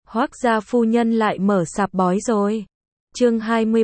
Hoác gia phu nhân lại mở sạp bói rồi. Chương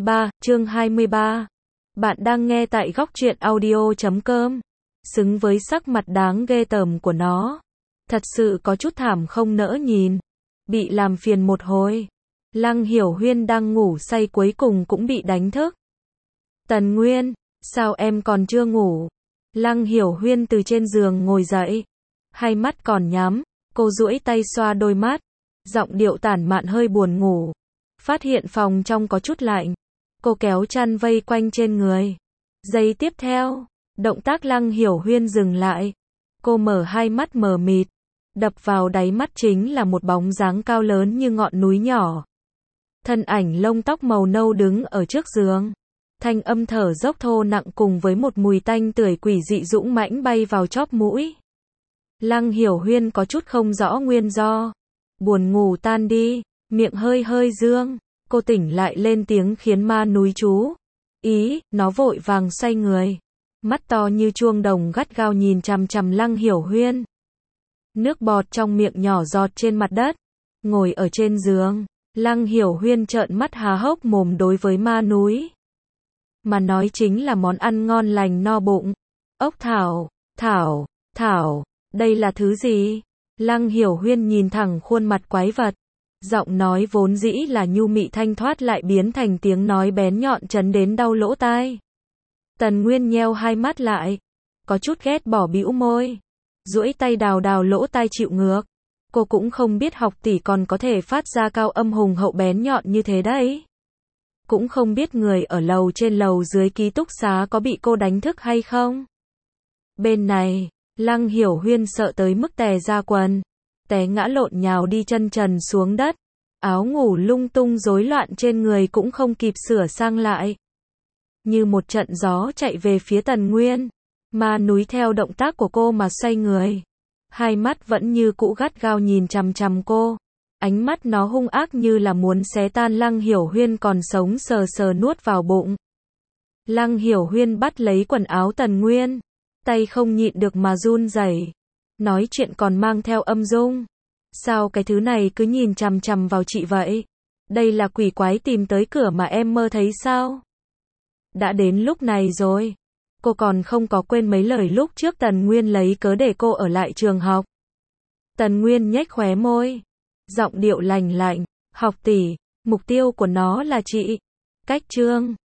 23. Bạn đang nghe tại góc truyện audio.com. Xứng với sắc mặt đáng ghê tởm của nó. Thật sự có chút thảm không nỡ nhìn. Bị làm phiền một hồi. Lăng Hiểu Huyên đang ngủ say cuối cùng cũng bị đánh thức. Tần Nguyên, sao em còn chưa ngủ? Lăng Hiểu Huyên từ trên giường ngồi dậy. Hai mắt còn nhắm, cô duỗi tay xoa đôi mắt. Giọng điệu tản mạn hơi buồn ngủ. Phát hiện phòng trong có chút lạnh. Cô kéo chăn vây quanh trên người. Giây tiếp theo, động tác Lăng Hiểu Huyên dừng lại. Cô mở hai mắt mờ mịt. Đập vào đáy mắt chính là một bóng dáng cao lớn như ngọn núi nhỏ. Thân ảnh lông tóc màu nâu đứng ở trước giường. Thanh âm thở dốc thô nặng cùng với một mùi tanh tưởi quỷ dị dũng mãnh bay vào chóp mũi. Lăng Hiểu Huyên có chút không rõ nguyên do. Buồn ngủ tan đi, miệng hơi hơi dương. Cô tỉnh lại lên tiếng khiến ma núi chú ý, nó vội vàng xoay người. Mắt to như chuông đồng gắt gao nhìn chằm chằm Lăng Hiểu Huyên. Nước bọt trong miệng nhỏ giọt trên mặt đất. Ngồi ở trên giường, Lăng Hiểu Huyên trợn mắt há hốc mồm đối với ma núi. Mà nói chính là món ăn ngon lành no bụng. Ốc thảo, đây là thứ gì? Lăng Hiểu Huyên nhìn thẳng khuôn mặt quái vật. Giọng nói vốn dĩ là nhu mị thanh thoát lại biến thành tiếng nói bén nhọn chấn đến đau lỗ tai. Tần Nguyên nheo hai mắt lại. Có chút ghét bỏ bĩu môi. Duỗi tay đào lỗ tai chịu ngược. Cô cũng không biết học tỷ còn có thể phát ra cao âm hùng hậu bén nhọn như thế đấy. Cũng không biết người ở lầu trên lầu dưới ký túc xá có bị cô đánh thức hay không. Bên này, Lăng Hiểu Huyên sợ tới mức tè ra quần. Té ngã lộn nhào đi chân trần xuống đất. Áo ngủ lung tung rối loạn trên người cũng không kịp sửa sang lại. Như một trận gió chạy về phía Tần Nguyên. Ma núi theo động tác của cô mà xoay người. Hai mắt vẫn như cũ gắt gao nhìn chằm chằm cô. Ánh mắt nó hung ác như là muốn xé tan Lăng Hiểu Huyên còn sống sờ sờ nuốt vào bụng. Lăng Hiểu Huyên bắt lấy quần áo Tần Nguyên. Tay không nhịn được mà run rẩy. Nói chuyện còn mang theo âm dung. Sao cái thứ này cứ nhìn chằm chằm vào chị vậy? Đây là quỷ quái tìm tới cửa mà em mơ thấy sao? Đã đến lúc này rồi. Cô còn không có quên mấy lời lúc trước Tần Nguyên lấy cớ để cô ở lại trường học. Tần Nguyên nhếch khóe môi. Giọng điệu lành lạnh. Học tỷ, mục tiêu của nó là chị. Cách chương